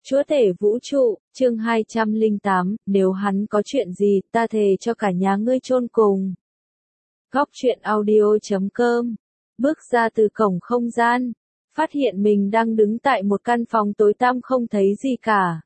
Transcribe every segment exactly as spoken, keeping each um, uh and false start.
Chúa tể vũ trụ, chương hai trăm lẻ tám, nếu hắn có chuyện gì, ta thề cho cả nhà ngươi chôn cùng. Góc truyện audio chấm com. Bước ra từ cổng không gian, phát hiện mình đang đứng tại một căn phòng tối tăm không thấy gì cả.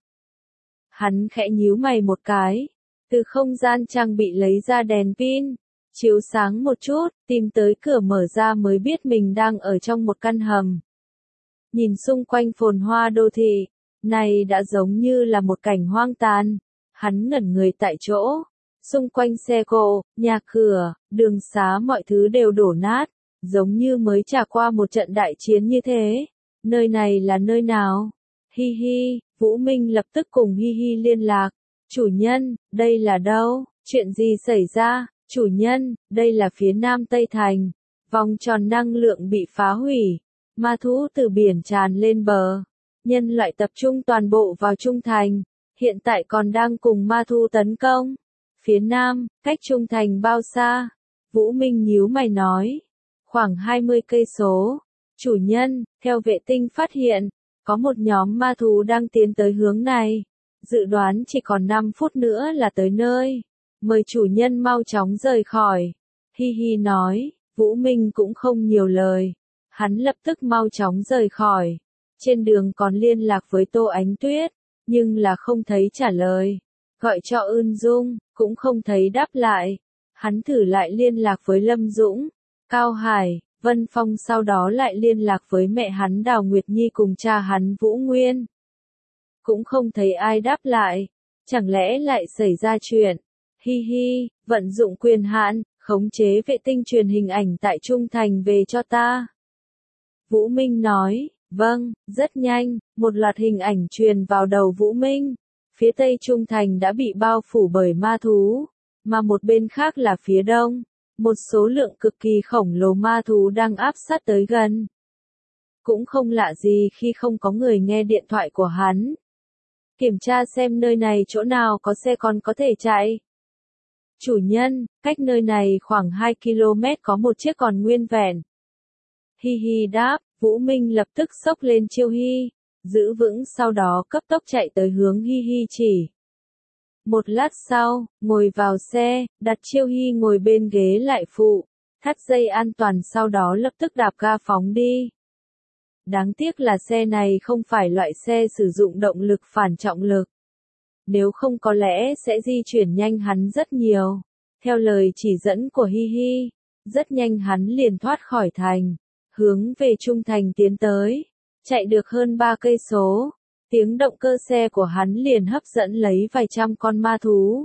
Hắn khẽ nhíu mày một cái, từ không gian trang bị lấy ra đèn pin, chiếu sáng một chút, tìm tới cửa mở ra mới biết mình đang ở trong một căn hầm. Nhìn xung quanh phồn hoa đô thị, này đã giống như là một cảnh hoang tàn. Hắn ngẩn người tại chỗ, xung quanh xe cộ, nhà cửa, đường xá mọi thứ đều đổ nát, giống như mới trải qua một trận đại chiến như thế. Nơi này là nơi nào? Hi hi, Vũ Minh lập tức cùng Hi hi liên lạc. Chủ nhân, đây là đâu? Chuyện gì xảy ra? Chủ nhân, đây là phía nam Tây Thành. Vòng tròn năng lượng bị phá hủy. Ma thú từ biển tràn lên bờ. Nhân loại tập trung toàn bộ vào Trung Thành. Hiện tại còn đang cùng ma thú tấn công. Phía nam, cách Trung Thành bao xa? Vũ Minh nhíu mày nói. Khoảng hai mươi cây số. Chủ nhân, theo vệ tinh phát hiện, có một nhóm ma thú đang tiến tới hướng này. Dự đoán chỉ còn năm phút nữa là tới nơi. Mời chủ nhân mau chóng rời khỏi. Hi hi nói, Vũ Minh cũng không nhiều lời. Hắn lập tức mau chóng rời khỏi. Trên đường còn liên lạc với Tô Ánh Tuyết, nhưng là không thấy trả lời. Gọi cho Ưn Dung, cũng không thấy đáp lại. Hắn thử lại liên lạc với Lâm Dũng, Cao Hải, Vân Phong, sau đó lại liên lạc với mẹ hắn Đào Nguyệt Nhi cùng cha hắn Vũ Nguyên. Cũng không thấy ai đáp lại. Chẳng lẽ lại xảy ra chuyện? Hi hi, vận dụng quyền hạn, khống chế vệ tinh truyền hình ảnh tại Trung Thành về cho ta. Vũ Minh nói, vâng, rất nhanh, một loạt hình ảnh truyền vào đầu Vũ Minh. Phía tây Trung Thành đã bị bao phủ bởi ma thú, mà một bên khác là phía đông. Một số lượng cực kỳ khổng lồ ma thú đang áp sát tới gần. Cũng không lạ gì khi không có người nghe điện thoại của hắn. Kiểm tra xem nơi này chỗ nào có xe còn có thể chạy. Chủ nhân, cách nơi này khoảng hai ki lô mét có một chiếc còn nguyên vẹn. Hi hi đáp, Vũ Minh lập tức xốc lên chiêu hi, giữ vững sau đó cấp tốc chạy tới hướng hi hi chỉ. Một lát sau, ngồi vào xe, đặt chiêu hi ngồi bên ghế lại phụ, thắt dây an toàn sau đó lập tức đạp ga phóng đi. Đáng tiếc là xe này không phải loại xe sử dụng động lực phản trọng lực. Nếu không có lẽ sẽ di chuyển nhanh hắn rất nhiều. Theo lời chỉ dẫn của Hi hi, rất nhanh hắn liền thoát khỏi thành, hướng về Trung Thành tiến tới. Chạy được hơn ba cây số, tiếng động cơ xe của hắn liền hấp dẫn lấy vài trăm con ma thú.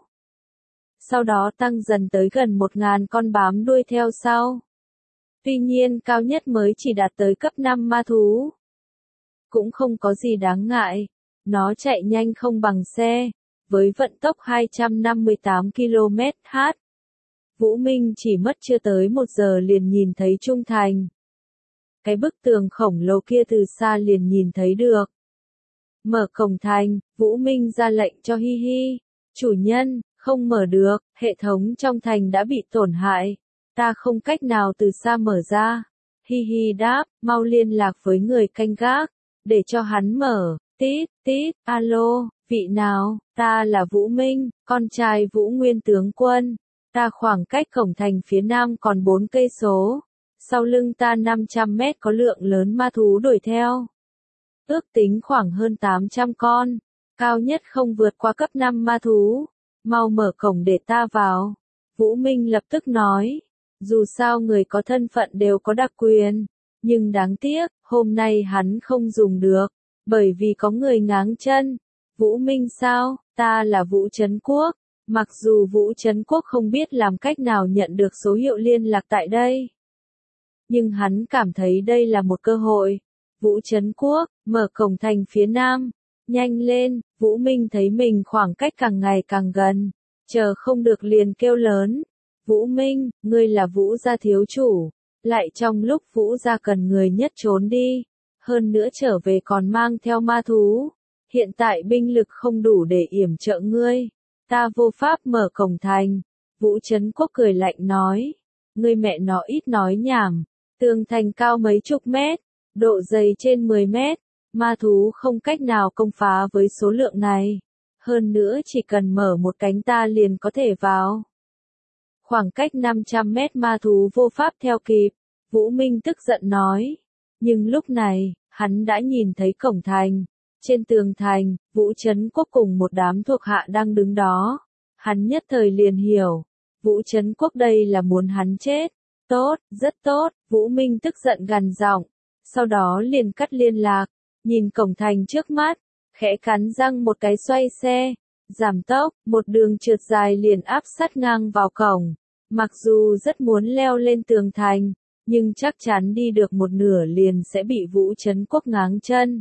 Sau đó tăng dần tới gần một ngàn con bám đuôi theo sau. Tuy nhiên cao nhất mới chỉ đạt tới cấp năm ma thú. Cũng không có gì đáng ngại, nó chạy nhanh không bằng xe, với vận tốc hai trăm năm mươi tám ki lô mét trên giờ. Vũ Minh chỉ mất chưa tới một giờ liền nhìn thấy Trung Thành. Cái bức tường khổng lồ kia từ xa liền nhìn thấy được. Mở cổng thành, Vũ Minh ra lệnh cho Hi hi. Chủ nhân, không mở được, hệ thống trong thành đã bị tổn hại. Ta không cách nào từ xa mở ra. Hi hi đáp, mau liên lạc với người canh gác, để cho hắn mở. Tít, tít, alo, vị nào? Ta là Vũ Minh, con trai Vũ Nguyên tướng quân. Ta khoảng cách cổng thành phía nam còn bốn cây số. Sau lưng ta năm trăm mét có lượng lớn ma thú đuổi theo. Ước tính khoảng hơn tám trăm con. Cao nhất không vượt qua cấp năm ma thú. Mau mở cổng để ta vào. Vũ Minh lập tức nói. Dù sao người có thân phận đều có đặc quyền. Nhưng đáng tiếc, hôm nay hắn không dùng được. Bởi vì có người ngáng chân. Vũ Minh sao? Ta là Vũ Trấn Quốc. Mặc dù Vũ Trấn Quốc không biết làm cách nào nhận được số hiệu liên lạc tại đây. Nhưng hắn cảm thấy đây là một cơ hội. Vũ Trấn Quốc, mở cổng thành phía nam. Nhanh lên, Vũ Minh thấy mình khoảng cách càng ngày càng gần. Chờ không được liền kêu lớn. Vũ Minh, ngươi là Vũ gia thiếu chủ. Lại trong lúc Vũ gia cần người nhất trốn đi. Hơn nữa trở về còn mang theo ma thú. Hiện tại binh lực không đủ để yểm trợ ngươi. Ta vô pháp mở cổng thành. Vũ Trấn Quốc cười lạnh nói. Ngươi mẹ nó ít nói nhảm. Tường thành cao mấy chục mét. Độ dày trên mười mét. Ma thú không cách nào công phá với số lượng này. Hơn nữa chỉ cần mở một cánh ta liền có thể vào. Khoảng cách năm trăm mét ma thú vô pháp theo kịp. Vũ Minh tức giận nói. Nhưng lúc này, hắn đã nhìn thấy cổng thành. Trên tường thành, Vũ Trấn Quốc cùng một đám thuộc hạ đang đứng đó. Hắn nhất thời liền hiểu. Vũ Trấn Quốc đây là muốn hắn chết. Tốt, rất tốt, Vũ Minh tức giận gằn giọng. Sau đó liền cắt liên lạc. Nhìn cổng thành trước mắt. Khẽ cắn răng một cái xoay xe. Giảm tốc, một đường trượt dài liền áp sát ngang vào cổng. Mặc dù rất muốn leo lên tường thành, nhưng chắc chắn đi được một nửa liền sẽ bị Vũ Trấn Quốc ngáng chân.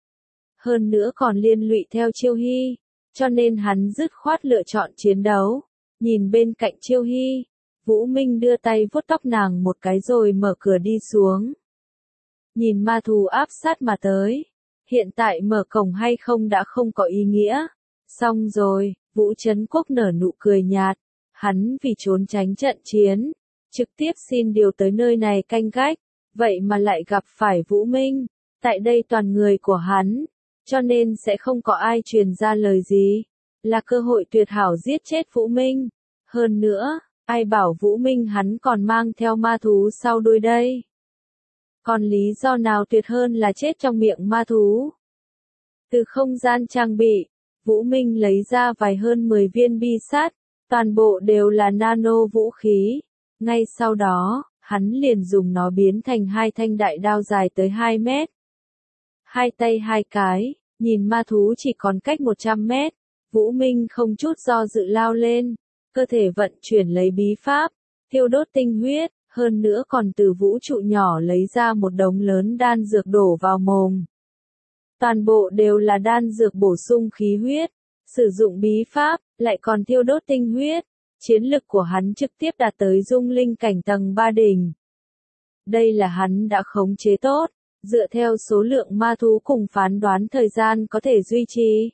Hơn nữa còn liên lụy theo Chiêu Hy, cho nên hắn dứt khoát lựa chọn chiến đấu. Nhìn bên cạnh Chiêu Hy, Vũ Minh đưa tay vuốt tóc nàng một cái rồi mở cửa đi xuống. Nhìn ma thú áp sát mà tới, hiện tại mở cổng hay không đã không có ý nghĩa. Xong rồi, Vũ Trấn Quốc nở nụ cười nhạt, hắn vì trốn tránh trận chiến, trực tiếp xin điều tới nơi này canh gác, vậy mà lại gặp phải Vũ Minh, tại đây toàn người của hắn, cho nên sẽ không có ai truyền ra lời gì, là cơ hội tuyệt hảo giết chết Vũ Minh. Hơn nữa, ai bảo Vũ Minh hắn còn mang theo ma thú sau đuôi đây. Còn lý do nào tuyệt hơn là chết trong miệng ma thú. Từ không gian trang bị, Vũ Minh lấy ra vài hơn mười viên bi sát, toàn bộ đều là nano vũ khí. Ngay sau đó, hắn liền dùng nó biến thành hai thanh đại đao dài tới hai mét. Hai tay hai cái, nhìn ma thú chỉ còn cách một trăm mét, Vũ Minh không chút do dự lao lên, cơ thể vận chuyển lấy bí pháp, thiêu đốt tinh huyết, hơn nữa còn từ vũ trụ nhỏ lấy ra một đống lớn đan dược đổ vào mồm. Toàn bộ đều là đan dược bổ sung khí huyết, sử dụng bí pháp, lại còn thiêu đốt tinh huyết, chiến lực của hắn trực tiếp đạt tới dung linh cảnh tầng ba đỉnh. Đây là hắn đã khống chế tốt, dựa theo số lượng ma thú cùng phán đoán thời gian có thể duy trì.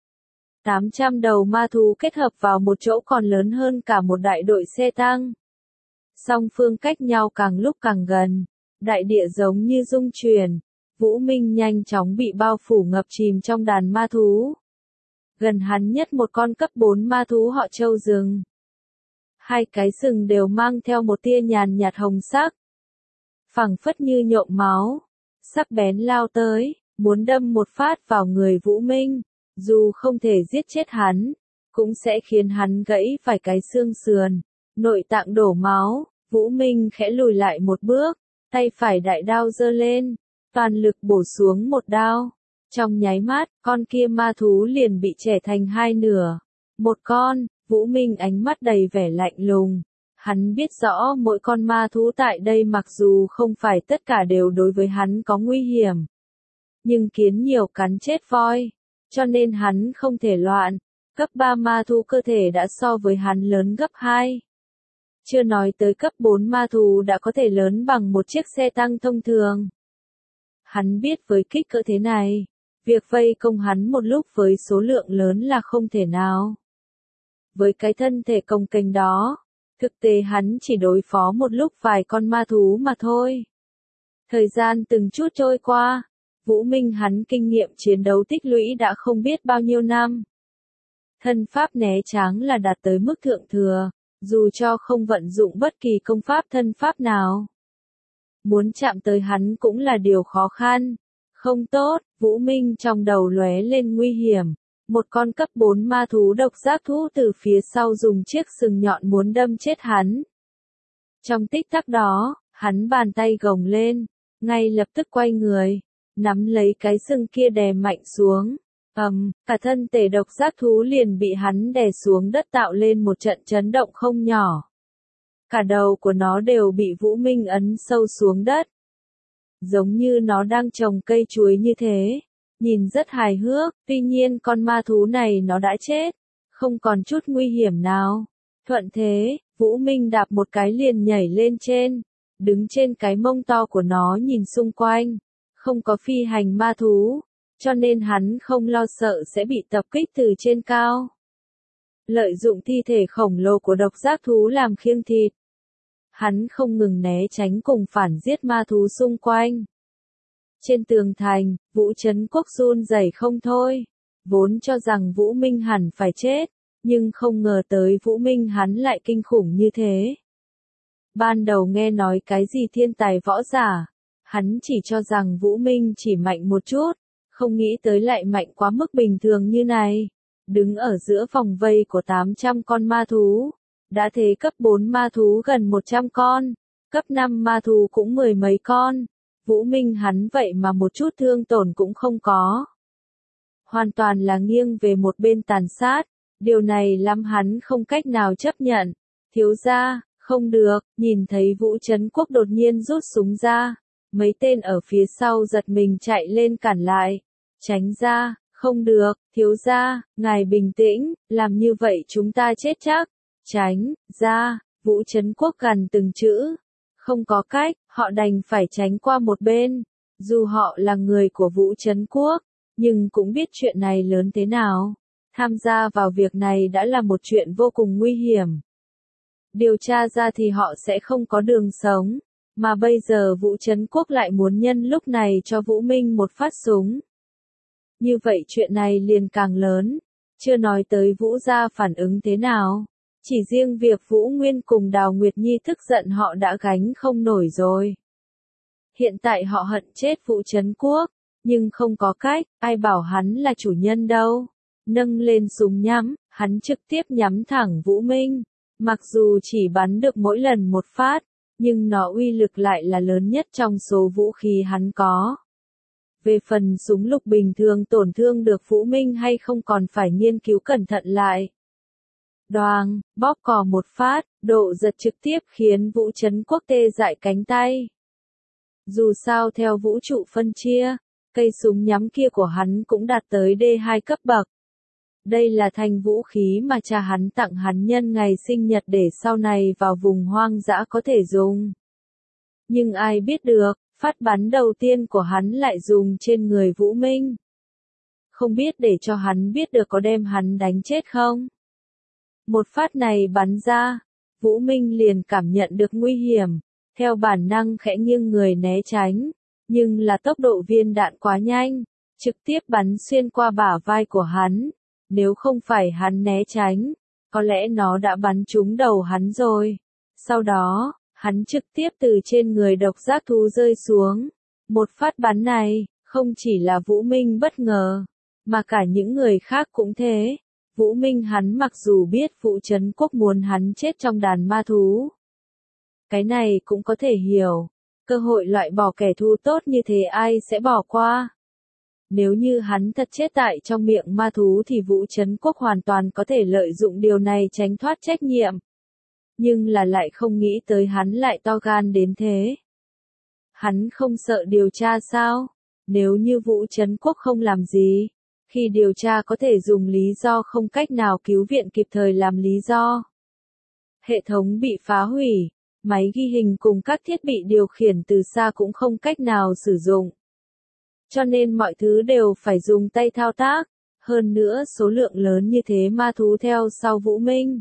tám trăm đầu ma thú kết hợp vào một chỗ còn lớn hơn cả một đại đội xe tăng. Song phương cách nhau càng lúc càng gần, đại địa giống như rung chuyển, Vũ Minh nhanh chóng bị bao phủ ngập chìm trong đàn ma thú. Gần hắn nhất một con cấp bốn ma thú họ trâu rừng. Hai cái sừng đều mang theo một tia nhàn nhạt hồng sắc. Phẳng phất như nhộm máu, sắc bén lao tới, muốn đâm một phát vào người Vũ Minh, dù không thể giết chết hắn, cũng sẽ khiến hắn gãy vài cái xương sườn, nội tạng đổ máu. Vũ Minh khẽ lùi lại một bước, tay phải đại đao giơ lên, toàn lực bổ xuống một đao. Trong nháy mắt, con kia ma thú liền bị chẻ thành hai nửa. Một con, Vũ Minh ánh mắt đầy vẻ lạnh lùng. Hắn biết rõ mỗi con ma thú tại đây mặc dù không phải tất cả đều đối với hắn có nguy hiểm. Nhưng kiến nhiều cắn chết voi, cho nên hắn không thể loạn. Cấp ba ma thú cơ thể đã so với hắn lớn gấp hai. Chưa nói tới cấp bốn ma thú đã có thể lớn bằng một chiếc xe tăng thông thường. Hắn biết với kích cỡ thế này, việc vây công hắn một lúc với số lượng lớn là không thể nào. Với cái thân thể cồng kềnh đó, thực tế hắn chỉ đối phó một lúc vài con ma thú mà thôi. Thời gian từng chút trôi qua, Vũ Minh hắn kinh nghiệm chiến đấu tích lũy đã không biết bao nhiêu năm. Thân pháp né tránh là đạt tới mức thượng thừa, dù cho không vận dụng bất kỳ công pháp thân pháp nào. Muốn chạm tới hắn cũng là điều khó khăn. Không tốt, Vũ Minh trong đầu lóe lên nguy hiểm. Một con cấp bốn ma thú độc giác thú từ phía sau dùng chiếc sừng nhọn muốn đâm chết hắn. Trong tích tắc đó, hắn bàn tay gồng lên, ngay lập tức quay người, nắm lấy cái sừng kia đè mạnh xuống. Ầm, um, cả thân thể độc giác thú liền bị hắn đè xuống đất tạo lên một trận chấn động không nhỏ. Cả đầu của nó đều bị Vũ Minh ấn sâu xuống đất. Giống như nó đang trồng cây chuối như thế. Nhìn rất hài hước, tuy nhiên con ma thú này nó đã chết. Không còn chút nguy hiểm nào. Thuận thế, Vũ Minh đạp một cái liền nhảy lên trên. Đứng trên cái mông to của nó nhìn xung quanh. Không có phi hành ma thú. Cho nên hắn không lo sợ sẽ bị tập kích từ trên cao. Lợi dụng thi thể khổng lồ của độc giác thú làm khiêng thịt. Hắn không ngừng né tránh cùng phản giết ma thú xung quanh. Trên tường thành, Vũ Trấn Quốc run rẩy không thôi. Vốn cho rằng Vũ Minh hẳn phải chết, nhưng không ngờ tới Vũ Minh hắn lại kinh khủng như thế. Ban đầu nghe nói cái gì thiên tài võ giả, hắn chỉ cho rằng Vũ Minh chỉ mạnh một chút, không nghĩ tới lại mạnh quá mức bình thường như này. Đứng ở giữa vòng vây của tám trăm con ma thú, đã thế cấp bốn ma thú gần một trăm con, cấp năm ma thú cũng mười mấy con. Vũ Minh hắn vậy mà một chút thương tổn cũng không có. Hoàn toàn là nghiêng về một bên tàn sát, điều này làm hắn không cách nào chấp nhận. Thiếu gia, không được, nhìn thấy Vũ Trấn Quốc đột nhiên rút súng ra, mấy tên ở phía sau giật mình chạy lên cản lại. Tránh ra, không được, thiếu gia, ngài bình tĩnh, làm như vậy chúng ta chết chắc. Tránh ra, Vũ Trấn Quốc gằn từng chữ. Không có cách, họ đành phải tránh qua một bên. Dù họ là người của Vũ Trấn Quốc, nhưng cũng biết chuyện này lớn thế nào. Tham gia vào việc này đã là một chuyện vô cùng nguy hiểm. Điều tra ra thì họ sẽ không có đường sống. Mà bây giờ Vũ Trấn Quốc lại muốn nhân lúc này cho Vũ Minh một phát súng. Như vậy chuyện này liền càng lớn. Chưa nói tới Vũ gia phản ứng thế nào. Chỉ riêng việc Vũ Nguyên cùng Đào Nguyệt Nhi tức giận họ đã gánh không nổi rồi. Hiện tại họ hận chết Vũ Trấn Quốc, nhưng không có cách, ai bảo hắn là chủ nhân đâu. Nâng lên súng nhắm, hắn trực tiếp nhắm thẳng Vũ Minh. Mặc dù chỉ bắn được mỗi lần một phát, nhưng nó uy lực lại là lớn nhất trong số vũ khí hắn có. Về phần súng lục bình thường tổn thương được Vũ Minh hay không còn phải nghiên cứu cẩn thận lại. Đoàng, bóp cò một phát, độ giật trực tiếp khiến Vũ Trấn Quốc tê dại cánh tay. Dù sao theo vũ trụ phân chia, cây súng nhắm kia của hắn cũng đạt tới D hai cấp bậc. Đây là thanh vũ khí mà cha hắn tặng hắn nhân ngày sinh nhật để sau này vào vùng hoang dã có thể dùng. Nhưng ai biết được, phát bắn đầu tiên của hắn lại dùng trên người Vũ Minh. Không biết để cho hắn biết được có đem hắn đánh chết không? Một phát này bắn ra, Vũ Minh liền cảm nhận được nguy hiểm, theo bản năng khẽ nghiêng người né tránh, nhưng là tốc độ viên đạn quá nhanh, trực tiếp bắn xuyên qua bả vai của hắn. Nếu không phải hắn né tránh, có lẽ nó đã bắn trúng đầu hắn rồi. Sau đó, hắn trực tiếp từ trên người độc giác thú rơi xuống. Một phát bắn này, không chỉ là Vũ Minh bất ngờ, mà cả những người khác cũng thế. Vũ Minh hắn mặc dù biết Vũ Trấn Quốc muốn hắn chết trong đàn ma thú. Cái này cũng có thể hiểu, cơ hội loại bỏ kẻ thù tốt như thế ai sẽ bỏ qua. Nếu như hắn thật chết tại trong miệng ma thú thì Vũ Trấn Quốc hoàn toàn có thể lợi dụng điều này tránh thoát trách nhiệm. Nhưng là lại không nghĩ tới hắn lại to gan đến thế. Hắn không sợ điều tra sao? Nếu như Vũ Trấn Quốc không làm gì, khi điều tra có thể dùng lý do không cách nào cứu viện kịp thời làm lý do. Hệ thống bị phá hủy, máy ghi hình cùng các thiết bị điều khiển từ xa cũng không cách nào sử dụng. Cho nên mọi thứ đều phải dùng tay thao tác, hơn nữa số lượng lớn như thế ma thú theo sau Vũ Minh.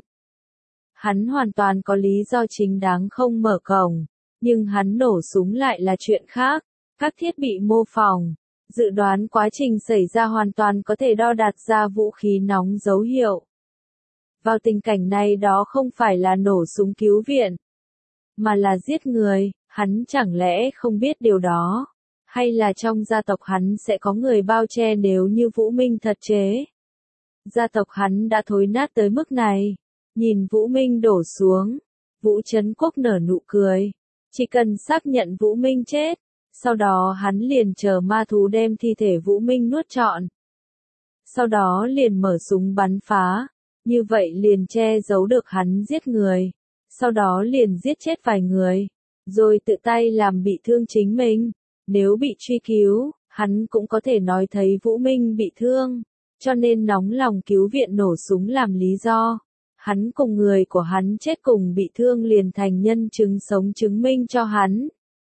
Hắn hoàn toàn có lý do chính đáng không mở cổng, nhưng hắn nổ súng lại là chuyện khác. Các thiết bị mô phỏng, dự đoán quá trình xảy ra hoàn toàn có thể đo đạt ra vũ khí nóng dấu hiệu. Vào tình cảnh này đó không phải là nổ súng cứu viện, mà là giết người, hắn chẳng lẽ không biết điều đó. Hay là trong gia tộc hắn sẽ có người bao che nếu như Vũ Minh thật chế. Gia tộc hắn đã thối nát tới mức này. Nhìn Vũ Minh đổ xuống, Vũ Trấn Quốc nở nụ cười. Chỉ cần xác nhận Vũ Minh chết, sau đó hắn liền chờ ma thú đem thi thể Vũ Minh nuốt trọn. Sau đó liền mở súng bắn phá, như vậy liền che giấu được hắn giết người. Sau đó liền giết chết vài người, rồi tự tay làm bị thương chính mình. Nếu bị truy cứu, hắn cũng có thể nói thấy Vũ Minh bị thương, cho nên nóng lòng cứu viện nổ súng làm lý do. Hắn cùng người của hắn chết cùng bị thương liền thành nhân chứng sống chứng minh cho hắn.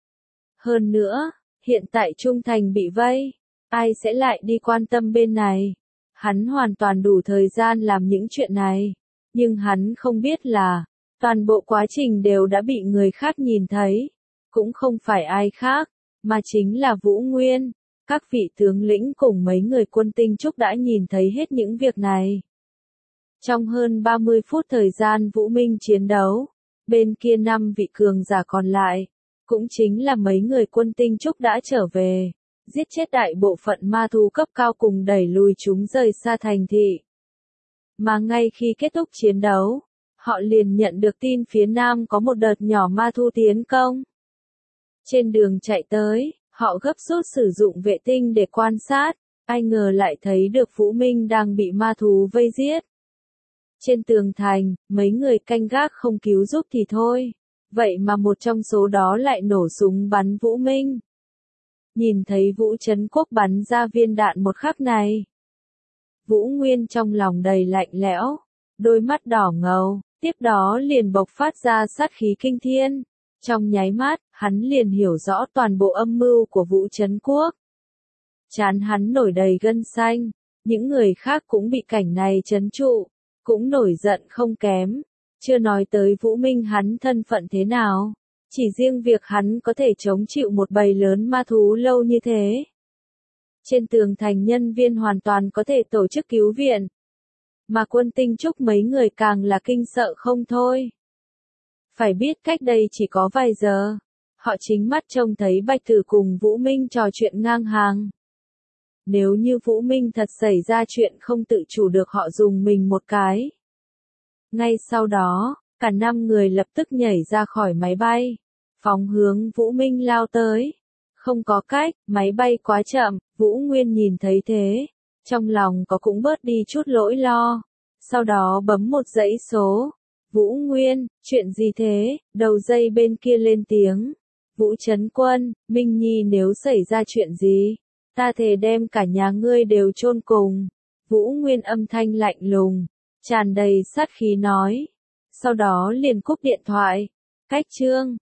Hơn nữa, hiện tại Trung Thành bị vây, ai sẽ lại đi quan tâm bên này? Hắn hoàn toàn đủ thời gian làm những chuyện này, nhưng hắn không biết là, toàn bộ quá trình đều đã bị người khác nhìn thấy, cũng không phải ai khác. mà chính là Vũ Nguyên. Các vị tướng lĩnh cùng mấy người quân Tinh Trúc đã nhìn thấy hết những việc này. Trong hơn ba mươi phút thời gian Vũ Minh chiến đấu, bên kia năm vị cường giả còn lại, cũng chính là mấy người quân Tinh Trúc đã trở về, giết chết đại bộ phận ma thú cấp cao cùng đẩy lùi chúng rời xa thành thị. Mà ngay khi kết thúc chiến đấu, họ liền nhận được tin phía nam có một đợt nhỏ ma thú tiến công. Trên đường chạy tới, họ gấp rút sử dụng vệ tinh để quan sát, ai ngờ lại thấy được Vũ Minh đang bị ma thú vây giết. Trên tường thành, mấy người canh gác không cứu giúp thì thôi, vậy mà một trong số đó lại nổ súng bắn Vũ Minh. Nhìn thấy Vũ Trấn Quốc bắn ra viên đạn một khắc này, Vũ Nguyên trong lòng đầy lạnh lẽo, đôi mắt đỏ ngầu, tiếp đó liền bộc phát ra sát khí kinh thiên. Trong nháy mắt, hắn liền hiểu rõ toàn bộ âm mưu của Vũ Trấn Quốc. Trán hắn nổi đầy gân xanh, những người khác cũng bị cảnh này trấn trụ, cũng nổi giận không kém, chưa nói tới Vũ Minh hắn thân phận thế nào, chỉ riêng việc hắn có thể chống chịu một bầy lớn ma thú lâu như thế. Trên tường thành nhân viên hoàn toàn có thể tổ chức cứu viện, mà quân Tinh Trúc mấy người càng là kinh sợ không thôi. Phải biết cách đây chỉ có vài giờ, họ chính mắt trông thấy Bạch Tử cùng Vũ Minh trò chuyện ngang hàng. Nếu như Vũ Minh thật xảy ra chuyện không tự chủ được họ dùng mình một cái. Ngay sau đó, cả năm người lập tức nhảy ra khỏi máy bay, phóng hướng Vũ Minh lao tới. Không có cách, máy bay quá chậm, Vũ Nguyên nhìn thấy thế, trong lòng có cũng bớt đi chút lỗi lo. Sau đó bấm một dãy số. Vũ Nguyên, chuyện gì thế? Đầu dây bên kia lên tiếng. Vũ Trấn Quân, Minh Nhi nếu xảy ra chuyện gì, ta thề đem cả nhà ngươi đều chôn cùng. Vũ Nguyên âm thanh lạnh lùng, tràn đầy sát khí nói. Sau đó liền cúp điện thoại. Cách chương